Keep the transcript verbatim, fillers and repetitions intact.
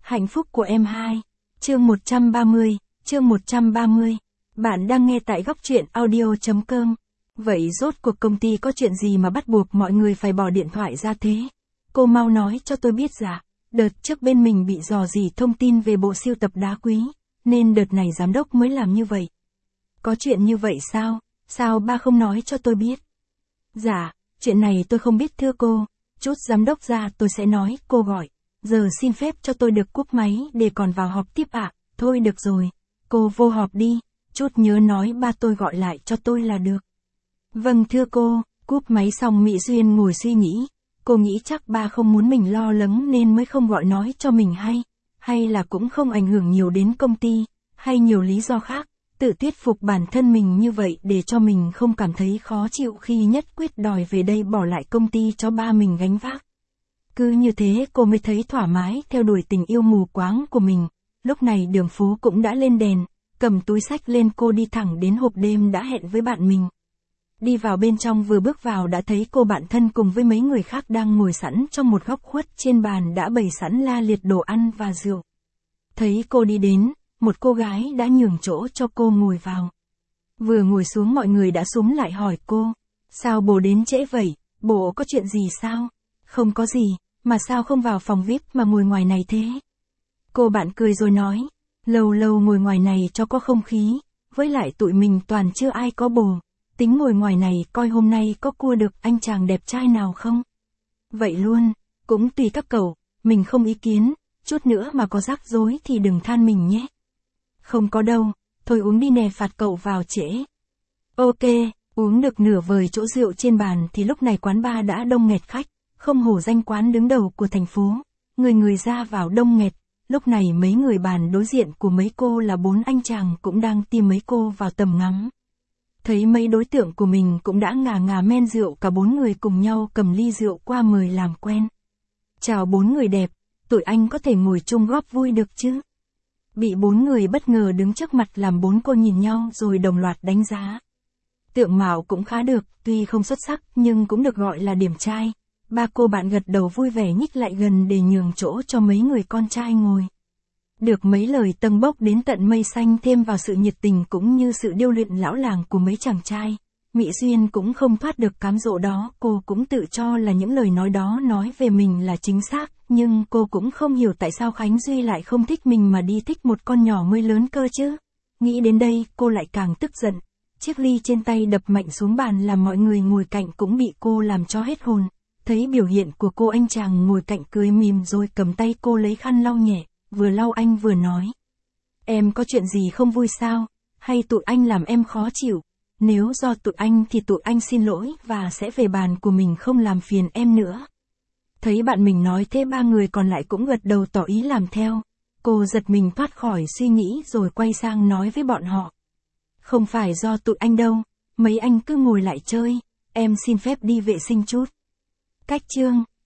Hạnh phúc của em hai. Chương một trăm ba mươi, chương một trăm ba mươi. Bạn đang nghe tại góc truyện audio chấm com. Vậy rốt cuộc công ty có chuyện gì mà bắt buộc mọi người phải bỏ điện thoại ra thế? Cô mau nói cho tôi biết dạ. Đợt trước bên mình bị dò dỉ thông tin về bộ sưu tập đá quý, nên đợt này giám đốc mới làm như vậy. Có chuyện như vậy sao? Sao ba không nói cho tôi biết? Dạ, chuyện này tôi không biết thưa cô. Chút giám đốc ra tôi sẽ nói, cô gọi. Giờ xin phép cho tôi được cúp máy để còn vào họp tiếp ạ. À? Thôi được rồi, cô vô họp đi, chút nhớ nói ba tôi gọi lại cho tôi là được. Vâng thưa cô. Cúp máy xong Mỹ Duyên ngồi suy nghĩ. Cô nghĩ chắc ba không muốn mình lo lắng nên mới không gọi nói cho mình hay. Hay là cũng không ảnh hưởng nhiều đến công ty, hay nhiều lý do khác. Tự thuyết phục bản thân mình như vậy để cho mình không cảm thấy khó chịu khi nhất quyết đòi về đây bỏ lại công ty cho ba mình gánh vác. Cứ như thế cô mới thấy thoải mái theo đuổi tình yêu mù quáng của mình. Lúc này đường phố cũng đã lên đèn, cầm túi xách lên cô đi thẳng đến hộp đêm đã hẹn với bạn mình. Đi vào bên trong vừa bước vào đã thấy cô bạn thân cùng với mấy người khác đang ngồi sẵn trong một góc khuất, trên bàn đã bày sẵn la liệt đồ ăn và rượu. Thấy cô đi đến, một cô gái đã nhường chỗ cho cô ngồi vào. Vừa ngồi xuống mọi người đã xúm lại hỏi cô, sao bố đến trễ vậy, bố có chuyện gì sao? Không có gì, mà sao không vào phòng vi ai pi mà ngồi ngoài này thế? Cô bạn cười rồi nói, lâu lâu ngồi ngoài này cho có không khí, với lại tụi mình toàn chưa ai có bồ, tính ngồi ngoài này coi hôm nay có cua được anh chàng đẹp trai nào không? Vậy luôn, cũng tùy các cậu, mình không ý kiến, chút nữa mà có rắc rối thì đừng than mình nhé. Không có đâu, thôi uống đi nè, phạt cậu vào trễ. Ok, uống được nửa vời chỗ rượu trên bàn thì lúc này quán bar đã đông nghẹt khách, không hổ danh quán đứng đầu của thành phố, người người ra vào đông nghẹt. Lúc này mấy người bàn đối diện của mấy cô là bốn anh chàng cũng đang tìm mấy cô vào tầm ngắm. Thấy mấy đối tượng của mình cũng đã ngà ngà men rượu, cả bốn người cùng nhau cầm ly rượu qua mời làm quen. Chào bốn người đẹp, tụi anh có thể ngồi chung góp vui được chứ? Bị bốn người bất ngờ đứng trước mặt làm bốn cô nhìn nhau rồi đồng loạt đánh giá. Tượng mạo cũng khá được, tuy không xuất sắc nhưng cũng được gọi là điểm trai. Ba cô bạn gật đầu vui vẻ nhích lại gần để nhường chỗ cho mấy người con trai ngồi. Được mấy lời tâng bốc đến tận mây xanh thêm vào sự nhiệt tình cũng như sự điêu luyện lão làng của mấy chàng trai, Mỹ Duyên cũng không thoát được cám dỗ đó. Cô cũng tự cho là những lời nói đó nói về mình là chính xác, nhưng cô cũng không hiểu tại sao Khánh Duy lại không thích mình mà đi thích một con nhỏ mới lớn cơ chứ. Nghĩ đến đây cô lại càng tức giận. Chiếc ly trên tay đập mạnh xuống bàn làm mọi người ngồi cạnh cũng bị cô làm cho hết hồn. Thấy biểu hiện của cô, anh chàng ngồi cạnh cười mỉm rồi cầm tay cô lấy khăn lau nhẹ, vừa lau anh vừa nói. Em có chuyện gì không vui sao? Hay tụi anh làm em khó chịu? Nếu do tụi anh thì tụi anh xin lỗi và sẽ về bàn của mình không làm phiền em nữa. Thấy bạn mình nói thế ba người còn lại cũng gật đầu tỏ ý làm theo. Cô giật mình thoát khỏi suy nghĩ rồi quay sang nói với bọn họ. Không phải do tụi anh đâu, mấy anh cứ ngồi lại chơi, em xin phép đi vệ sinh chút. Cách chương